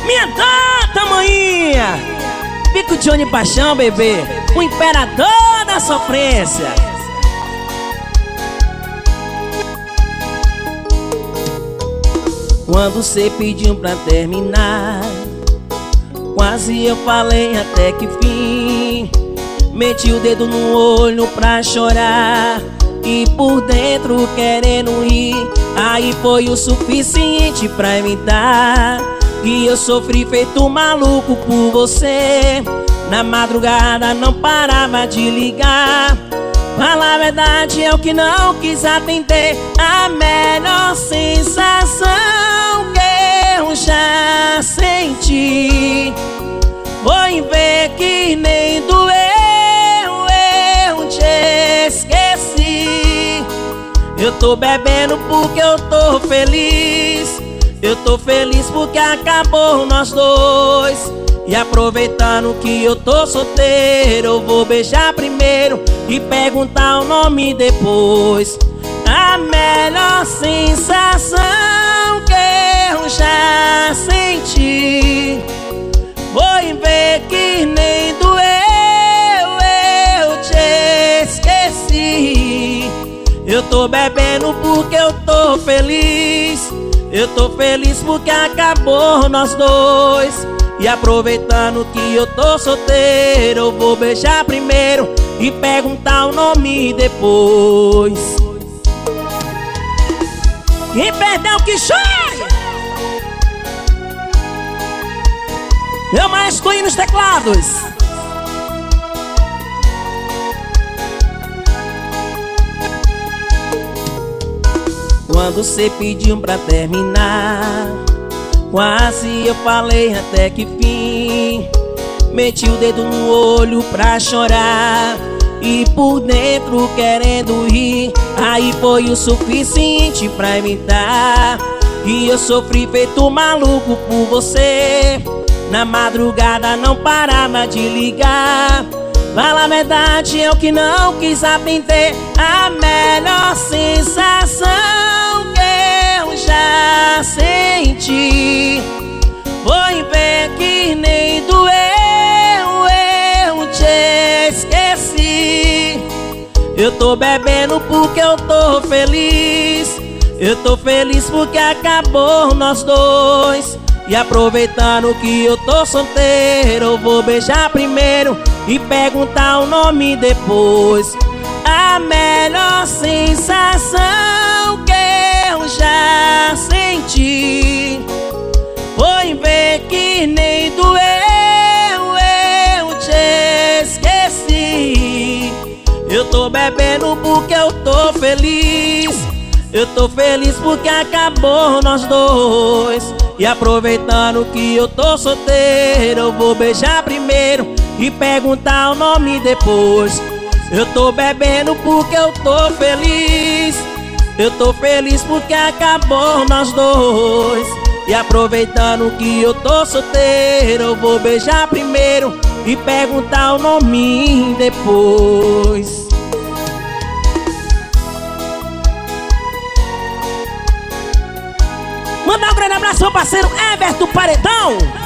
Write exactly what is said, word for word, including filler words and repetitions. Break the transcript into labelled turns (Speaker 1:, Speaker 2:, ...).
Speaker 1: Minha tanta manhinha, Pico Johnny Paixão, bebê, o imperador da sofrência. Quando cê pediu pra terminar, quase eu falei até que fim. Meti o dedo no olho pra chorar e por dentro querendo rir. Aí foi o suficiente pra evitar que eu sofri feito maluco por você. Na madrugada não parava de ligar. Falar a verdade eu que não quis atender. A melhor sensação que eu já senti foi ver que nem doeu, eu te esqueci. Eu tô bebendo porque eu tô feliz. Eu tô feliz porque acabou nós dois. E aproveitando que eu tô solteiro, eu vou beijar primeiro e perguntar o nome depois. A melhor sensação que eu já senti foi ver que nem doeu, eu te esqueci. Eu tô bebendo porque eu tô feliz. Eu tô feliz porque acabou nós dois. E aproveitando que eu tô solteiro, eu vou beijar primeiro e perguntar o nome depois. Quem perdeu que chore! Meu maestro aí nos teclados. Quando cê pediu pra terminar, quase eu falei até que fim. Meti o dedo no olho pra chorar e por dentro querendo rir. Aí foi o suficiente pra evitar que eu sofri feito maluco por você. Na madrugada não parava de ligar. Fala a verdade eu que não quis atender. A melhor sensação que eu já senti foi ver que nem doeu, eu te esqueci. Eu tô bebendo porque eu tô feliz. Eu tô feliz porque acabou nós dois. E aproveitando que eu tô solteiro, eu vou beijar primeiro e perguntar o nome depois. A melhor sensação que eu já senti foi ver que nem doeu, eu te esqueci. Eu tô bebendo porque eu tô feliz. Eu tô feliz porque acabou nós dois. E aproveitando que eu tô solteiro, eu vou beijar primeiro e perguntar o nome depois. Eu tô bebendo porque eu tô feliz. Eu tô feliz porque acabou nós dois. E aproveitando que eu tô solteiro, eu vou beijar primeiro e perguntar o nome depois. Mandar um grande abraço ao parceiro Everton Paredão.